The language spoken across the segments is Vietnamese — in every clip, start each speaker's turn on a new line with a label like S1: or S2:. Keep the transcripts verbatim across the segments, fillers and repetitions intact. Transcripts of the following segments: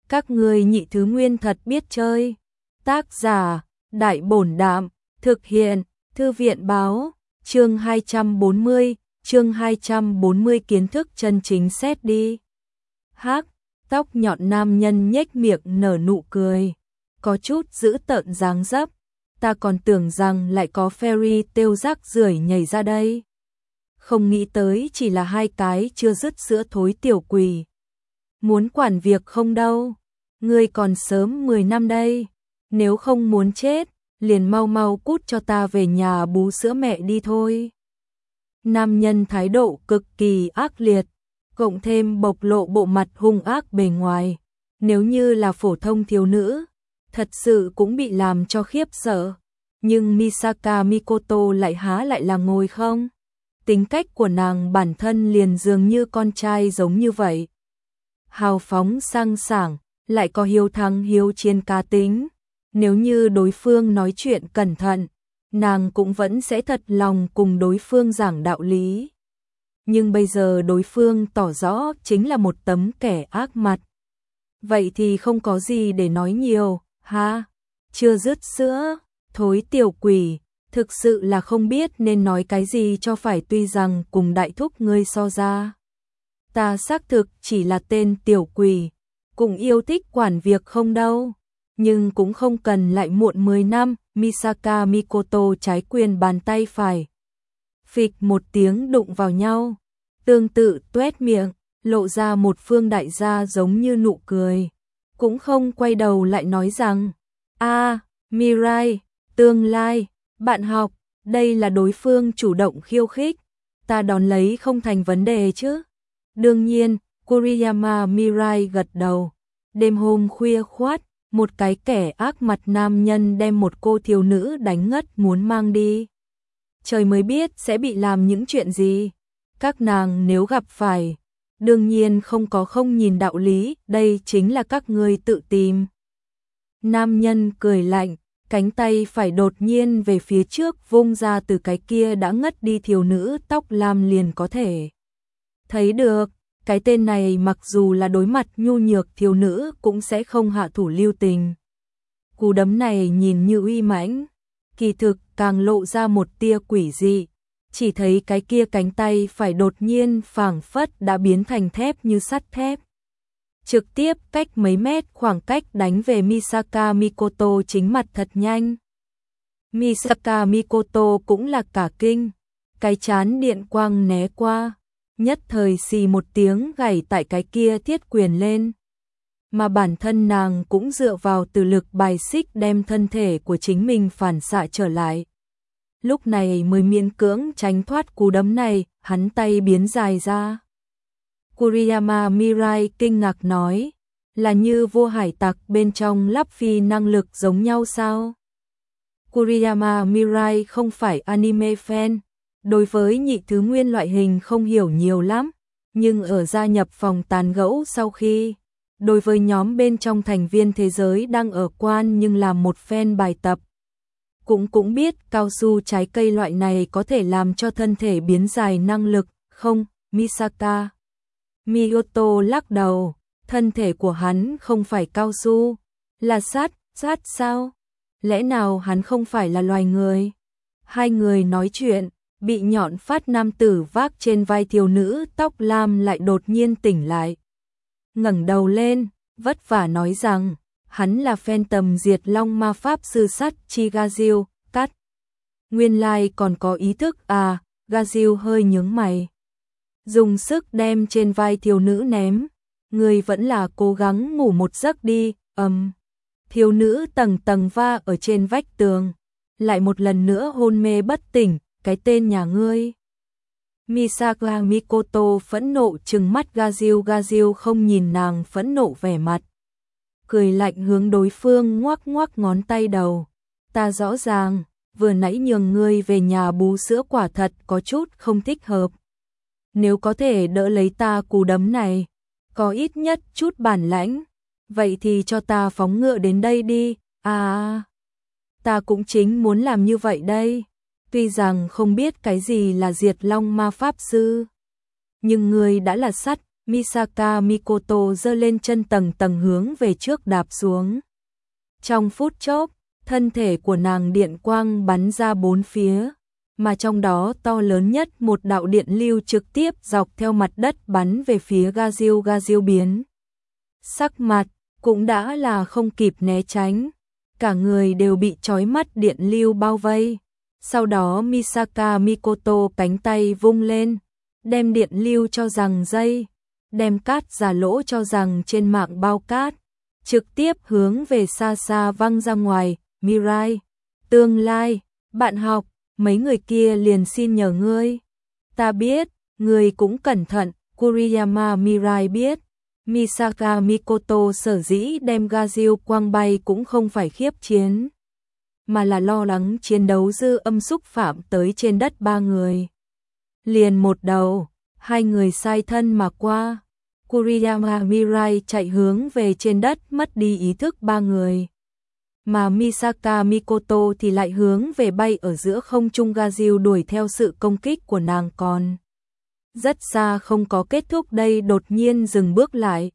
S1: Các ngươi nhị thứ nguyên thật biết chơi. Tác giả, Đại Bổn Đạm, thực hiện, Thư viện Báo, chương hai trăm bốn mươi, chương hai trăm bốn mươi kiến thức chân chính xét đi. Hắc, tóc nhọn nam nhân nhếch miệng nở nụ cười, có chút dữ tợn dáng dấp, ta còn tưởng rằng lại có fairy tale rác rưởi nhảy ra đây. Không nghĩ tới chỉ là hai cái chưa dứt sữa thối tiểu quỷ. Muốn quản việc không đâu, ngươi còn sớm mười năm đây, nếu không muốn chết, liền mau mau cút cho ta về nhà bú sữa mẹ đi thôi. Nam nhân thái độ cực kỳ ác liệt, cộng thêm bộc lộ bộ mặt hung ác bề ngoài, nếu như là phổ thông thiếu nữ, thật sự cũng bị làm cho khiếp sợ, nhưng Misaka Mikoto lại há lại là ngồi không? Tính cách của nàng bản thân liền dường như con trai giống như vậy. Hào phóng sang sảng, lại có hiếu thắng hiếu chiến cá tính. Nếu như đối phương nói chuyện cẩn thận, nàng cũng vẫn sẽ thật lòng cùng đối phương giảng đạo lý. Nhưng bây giờ đối phương tỏ rõ chính là một tấm kẻ ác mặt. Vậy thì không có gì để nói nhiều, ha? Chưa dứt sữa, thối tiểu quỷ, thực sự là không biết nên nói cái gì cho phải, tuy rằng cùng đại thúc ngươi so ra. Ta xác thực chỉ là tên tiểu quỷ, cũng yêu thích quản việc không đâu. Nhưng cũng không cần lại muộn mười năm, Misaka Mikoto trái quyền bàn tay phải. Phịch một tiếng đụng vào nhau, tương tự tuét miệng, lộ ra một phương đại gia giống như nụ cười. Cũng không quay đầu lại nói rằng, a Mirai, tương lai, bạn học, đây là đối phương chủ động khiêu khích, ta đón lấy không thành vấn đề chứ. Đương nhiên, Kuriyama Mirai gật đầu. Đêm hôm khuya khoát, một cái kẻ ác mặt nam nhân đem một cô thiếu nữ đánh ngất muốn mang đi. Trời mới biết sẽ bị làm những chuyện gì. Các nàng nếu gặp phải, đương nhiên không có không nhìn đạo lý, đây chính là các ngươi tự tìm. Nam nhân cười lạnh, cánh tay phải đột nhiên về phía trước vung ra, từ cái kia đã ngất đi thiếu nữ tóc lam liền có thể thấy được. Cái tên này mặc dù là đối mặt nhu nhược thiếu nữ cũng sẽ không hạ thủ lưu tình. Cú đấm này nhìn như uy mãnh, kỳ thực càng lộ ra một tia quỷ dị. Chỉ thấy cái kia cánh tay phải đột nhiên phảng phất đã biến thành thép như sắt thép. Trực tiếp cách mấy mét khoảng cách đánh về Misaka Mikoto chính mặt thật nhanh. Misaka Mikoto cũng là cả kinh, cái chán điện quang né qua. Nhất thời xì một tiếng gảy tại cái kia thiết quyền lên. Mà bản thân nàng cũng dựa vào từ lực bài xích đem thân thể của chính mình phản xạ trở lại. Lúc này mới miễn cưỡng tránh thoát cú đấm này, hắn tay biến dài ra. Kuriyama Mirai kinh ngạc nói, là như vua hải tặc bên trong lắp phi năng lực giống nhau sao? Kuriyama Mirai không phải anime fan. Đối với nhị thứ nguyên loại hình không hiểu nhiều lắm, nhưng ở gia nhập phòng tán gẫu sau khi, đối với nhóm bên trong thành viên thế giới đang ở quan nhưng làm một fan bài tập. Cũng cũng biết cao su trái cây loại này có thể làm cho thân thể biến dài năng lực, không, Misaka Miyoto lắc đầu, thân thể của hắn không phải cao su, là sắt, sắt sao? Lẽ nào hắn không phải là loài người? Hai người nói chuyện. Bị nhọn phát nam tử vác trên vai thiếu nữ tóc lam lại đột nhiên tỉnh lại. Ngẩng đầu lên, vất vả nói rằng, hắn là fan tầm diệt long ma pháp sư sắt chi Gazil, cắt. Nguyên lai còn có ý thức à, Gazil hơi nhướng mày. Dùng sức đem trên vai thiếu nữ ném, người vẫn là cố gắng ngủ một giấc đi, ầm. Um. Thiếu nữ tầng tầng va ở trên vách tường, lại một lần nữa hôn mê bất tỉnh. Cái tên nhà ngươi. Misaka Mikoto phẫn nộ trừng mắt Gazil, Gazil không nhìn nàng phẫn nộ vẻ mặt. Cười lạnh hướng đối phương ngoắc ngoắc ngón tay đầu. Ta rõ ràng, vừa nãy nhường ngươi về nhà bú sữa quả thật có chút không thích hợp. Nếu có thể đỡ lấy ta cú đấm này, có ít nhất chút bản lãnh, vậy thì cho ta phóng ngựa đến đây đi, à, ta cũng chính muốn làm như vậy đây. Tuy rằng không biết cái gì là diệt long ma pháp sư, nhưng ngươi đã là sắt, Misaka Mikoto giơ lên chân tầng tầng hướng về trước đạp xuống. Trong phút chốc, thân thể của nàng điện quang bắn ra bốn phía, mà trong đó to lớn nhất một đạo điện lưu trực tiếp dọc theo mặt đất bắn về phía Gazil. Gazil biến sắc mặt, cũng đã là không kịp né tránh, cả người đều bị chói mắt điện lưu bao vây. Sau đó Misaka Mikoto cánh tay vung lên, đem điện lưu cho rằng dây, đem cát giả lỗ cho rằng trên mạng bao cát, trực tiếp hướng về xa xa văng ra ngoài. Mirai, tương lai, bạn học, mấy người kia liền xin nhờ ngươi. Ta biết, ngươi cũng cẩn thận. Kuriyama Mirai biết, Misaka Mikoto sở dĩ đem Gazil quang bay cũng không phải khiếp chiến, mà là lo lắng chiến đấu dư âm xúc phạm tới trên đất ba người. Liền một đầu, hai người sai thân mà qua. Kuriyama Mirai chạy hướng về trên đất mất đi ý thức ba người, mà Misaka Mikoto thì lại hướng về bay ở giữa không trung. Gazil đuổi theo sự công kích của nàng còn rất xa không có kết thúc đây đột nhiên dừng bước lại.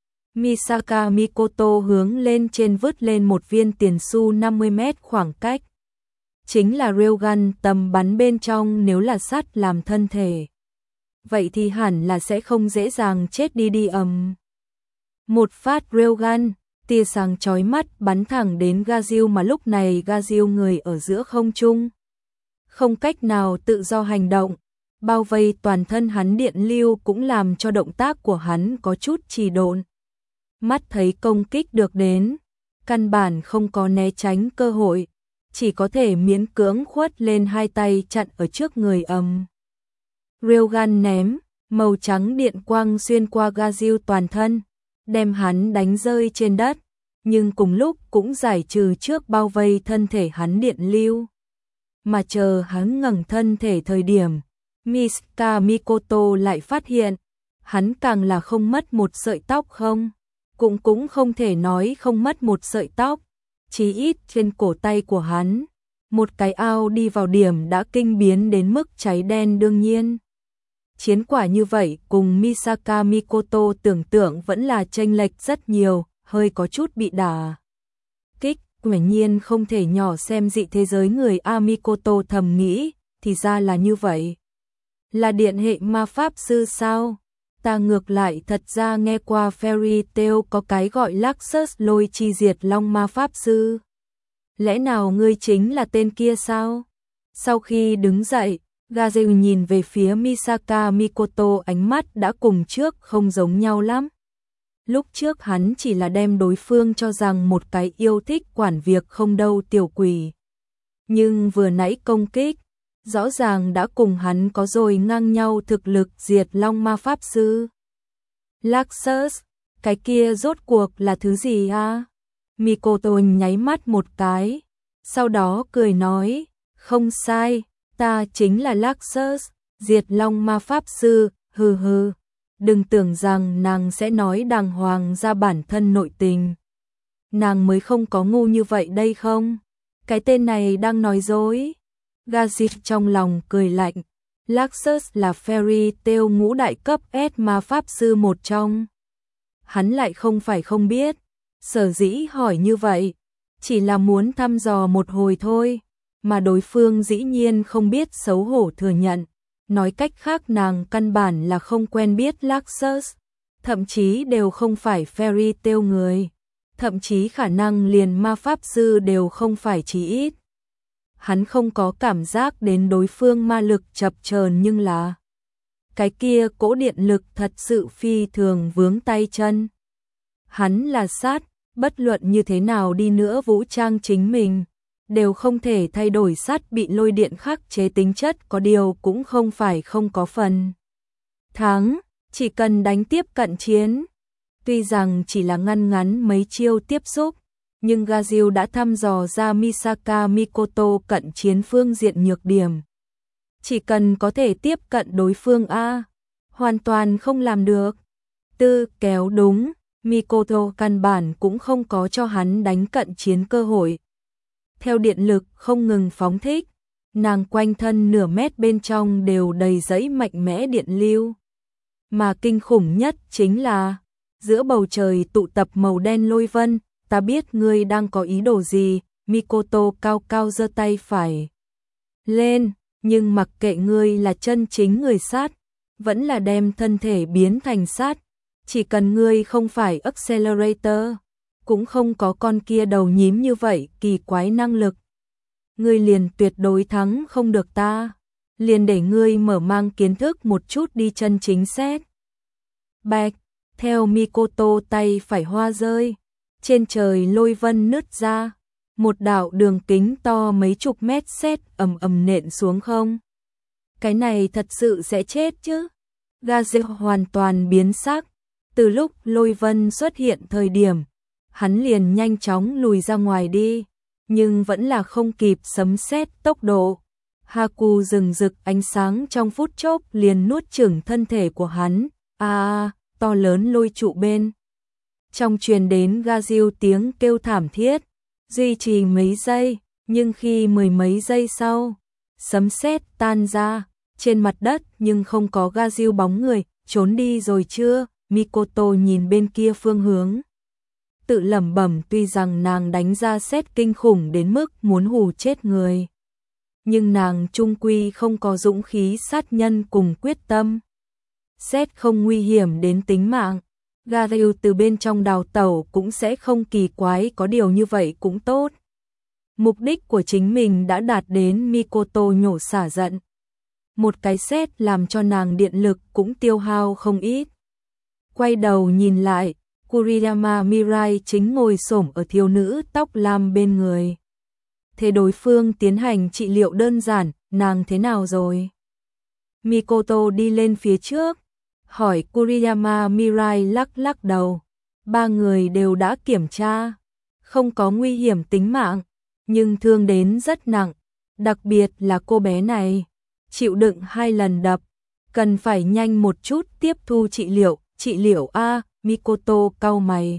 S1: Misaka Mikoto hướng lên trên vứt lên một viên tiền xu năm mươi mét khoảng cách. Chính là railgun tầm bắn bên trong, nếu là sắt làm thân thể, vậy thì hẳn là sẽ không dễ dàng chết đi đi ầm. Một phát railgun, tia sáng chói mắt bắn thẳng đến Gazil, mà lúc này Gazil người ở giữa không trung, không cách nào tự do hành động, bao vây toàn thân hắn điện lưu cũng làm cho động tác của hắn có chút trì độn. Mắt thấy công kích được đến, căn bản không có né tránh cơ hội, chỉ có thể miễn cưỡng khuất lên hai tay chặn ở trước người ầm. Railgun ném, màu trắng điện quang xuyên qua Gazil toàn thân, đem hắn đánh rơi trên đất, nhưng cùng lúc cũng giải trừ trước bao vây thân thể hắn điện lưu. Mà chờ hắn ngẩng thân thể thời điểm, Misaka Mikoto lại phát hiện, hắn càng là không mất một sợi tóc không, cũng cũng không thể nói không mất một sợi tóc, chí ít trên cổ tay của hắn, một cái ao đi vào điểm đã kinh biến đến mức cháy đen. Đương nhiên, chiến quả như vậy cùng Misaka Mikoto tưởng tượng vẫn là chênh lệch rất nhiều, hơi có chút bị đả kích. Quả nhiên không thể nhỏ xem dị thế giới người. A Mikoto thầm nghĩ, thì ra là như vậy. Là điện hệ ma pháp sư sao? Ta ngược lại thật ra nghe qua Fairy Tail có cái gọi Luxus lôi chi diệt long ma pháp sư. Lẽ nào ngươi chính là tên kia sao? Sau khi đứng dậy, Gazil nhìn về phía Misaka Mikoto, ánh mắt đã cùng trước không giống nhau lắm. Lúc trước hắn chỉ là đem đối phương cho rằng một cái yêu thích quản việc không đâu tiểu quỷ. Nhưng vừa nãy công kích, rõ ràng đã cùng hắn có rồi ngang nhau thực lực diệt long ma pháp sư. Luxus, cái kia rốt cuộc là thứ gì à? Mikoto nháy mắt một cái, sau đó cười nói, không sai, ta chính là Luxus, diệt long ma pháp sư, hừ hừ. Đừng tưởng rằng nàng sẽ nói đàng hoàng ra bản thân nội tình. Nàng mới không có ngu như vậy đây không? Cái tên này đang nói dối. Gazil trong lòng cười lạnh. Luxus là Fairy Tail ngũ đại cấp S ma pháp sư một trong. Hắn lại không phải không biết. Sở dĩ hỏi như vậy, chỉ là muốn thăm dò một hồi thôi. Mà đối phương dĩ nhiên không biết xấu hổ thừa nhận. Nói cách khác nàng căn bản là không quen biết Luxus, thậm chí đều không phải Fairy Tail người, thậm chí khả năng liền ma pháp sư đều không phải chí ít. Hắn không có cảm giác đến đối phương ma lực chập chờn, nhưng là cái kia cỗ điện lực thật sự phi thường vướng tay chân. Hắn là sát, bất luận như thế nào đi nữa vũ trang chính mình, đều không thể thay đổi sắt bị lôi điện khắc chế tính chất, có điều cũng không phải không có phần thắng, chỉ cần đánh tiếp cận chiến. Tuy rằng chỉ là ngăn ngắn mấy chiêu tiếp xúc, nhưng Gazil đã thăm dò ra Misaka Mikoto cận chiến phương diện nhược điểm. Chỉ cần có thể tiếp cận đối phương A, hoàn toàn không làm được. Tư kéo đúng, Mikoto căn bản cũng không có cho hắn đánh cận chiến cơ hội. Theo điện lực không ngừng phóng thích, nàng quanh thân nửa mét bên trong đều đầy dẫy mạnh mẽ điện lưu. Mà kinh khủng nhất chính là, giữa bầu trời tụ tập màu đen lôi vân, ta biết ngươi đang có ý đồ gì, Mikoto cao cao giơ tay phải lên, nhưng mặc kệ ngươi là chân chính người sát, vẫn là đem thân thể biến thành sát, chỉ cần ngươi không phải Accelerator, cũng không có con kia đầu nhím như vậy kỳ quái năng lực. Ngươi liền tuyệt đối thắng không được ta, liền để ngươi mở mang kiến thức một chút đi chân chính xét. Bạch, theo Mikoto tay phải hoa rơi, trên trời lôi vân nứt ra, một đạo đường kính to mấy chục mét sét ầm ầm nện xuống không. Cái này thật sự sẽ chết chứ? Gaze hoàn toàn biến sắc, từ lúc lôi vân xuất hiện thời điểm, hắn liền nhanh chóng lùi ra ngoài đi, nhưng vẫn là không kịp sấm sét tốc độ. Haku rừng rực ánh sáng trong phút chốc liền nuốt chửng thân thể của hắn. A, à, to lớn lôi trụ bên trong truyền đến Gaziu tiếng kêu thảm thiết, duy trì mấy giây, nhưng khi mười mấy giây sau, sấm sét tan ra, trên mặt đất nhưng không có Gaziu bóng người, trốn đi rồi chưa? Mikoto nhìn bên kia phương hướng, tự lẩm bẩm, tuy rằng nàng đánh ra sét kinh khủng đến mức muốn hù chết người, nhưng nàng chung quy không có dũng khí sát nhân cùng quyết tâm. Sét không nguy hiểm đến tính mạng, Gaziu từ bên trong đào tẩu cũng sẽ không kỳ quái, có điều như vậy cũng tốt. Mục đích của chính mình đã đạt đến, Mikoto nhổ xả giận. Một cái sét làm cho nàng điện lực cũng tiêu hao không ít. Quay đầu nhìn lại, Kuriyama Mirai chính ngồi xổm ở thiếu nữ tóc lam bên người. Thế đối phương tiến hành trị liệu đơn giản, nàng thế nào rồi? Mikoto đi lên phía trước, hỏi Kuriyama Mirai lắc lắc đầu. Ba người đều đã kiểm tra, không có nguy hiểm tính mạng, nhưng thương đến rất nặng, đặc biệt là cô bé này, chịu đựng hai lần đập, cần phải nhanh một chút tiếp thu trị liệu. Trị liệu a, Mikoto cau mày.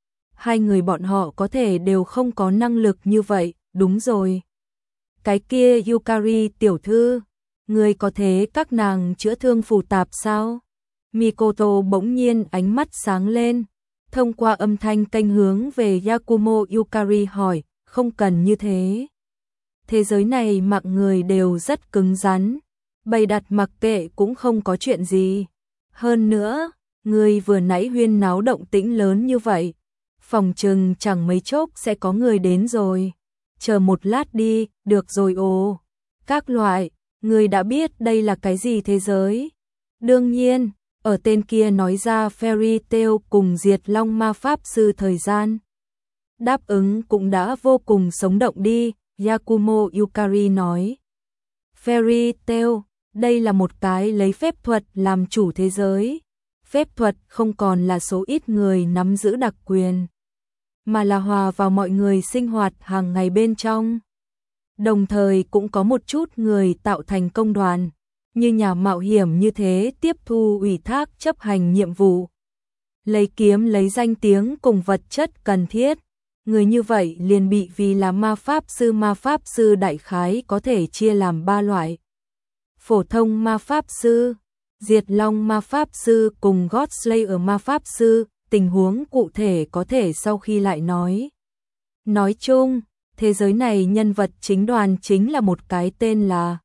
S1: Hai người bọn họ có thể đều không có năng lực như vậy, đúng rồi. Cái kia Yukari tiểu thư, người có thế các nàng chữa thương phù tạp sao? Mikoto bỗng nhiên ánh mắt sáng lên, thông qua âm thanh kênh hướng về Yakumo Yukari hỏi, không cần như thế. Thế giới này mạng người đều rất cứng rắn, bày đặt mặc kệ cũng không có chuyện gì. Hơn nữa, người vừa nãy huyên náo động tĩnh lớn như vậy, phòng chừng chẳng mấy chốc sẽ có người đến rồi. Chờ một lát đi, được rồi ồ. Các loại, người đã biết đây là cái gì thế giới? Đương nhiên, ở tên kia nói ra Fairy Tail cùng Diệt Long ma pháp sư thời gian. Đáp ứng cũng đã vô cùng sống động đi, Yakumo Yukari nói. Fairy Tail, đây là một cái lấy phép thuật làm chủ thế giới. Phép thuật không còn là số ít người nắm giữ đặc quyền, mà là hòa vào mọi người sinh hoạt hàng ngày bên trong. Đồng thời cũng có một chút người tạo thành công đoàn, như nhà mạo hiểm như thế tiếp thu ủy thác chấp hành nhiệm vụ. Lấy kiếm lấy danh tiếng cùng vật chất cần thiết, người như vậy liền bị vì là ma pháp sư. Ma pháp sư đại khái có thể chia làm ba loại. Phổ thông ma pháp sư, Diệt Long ma pháp sư cùng God Slayer ma pháp sư, tình huống cụ thể có thể sau khi lại nói. Nói chung, thế giới này nhân vật chính đoàn chính là một cái tên là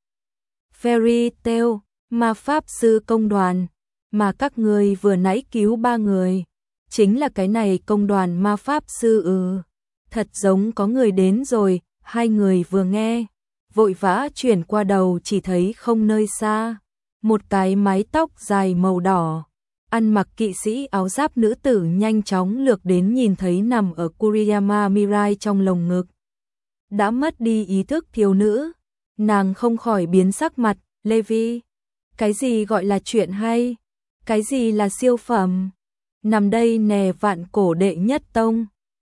S1: Fairy Tail, ma pháp sư công đoàn, mà các người vừa nãy cứu ba người, chính là cái này công đoàn ma pháp sư. Ừ, thật giống có người đến rồi, hai người vừa nghe, vội vã chuyển qua đầu, chỉ thấy không nơi xa, một cái mái tóc dài màu đỏ, ăn mặc kỵ sĩ áo giáp nữ tử nhanh chóng lược đến, nhìn thấy nằm ở Kuriyama Mirai trong lồng ngực. Đã mất đi ý thức thiếu nữ, nàng không khỏi biến sắc mặt. Levi, cái gì gọi là chuyện hay? Cái gì là siêu phẩm? Nằm đây nè, vạn cổ đệ nhất tông,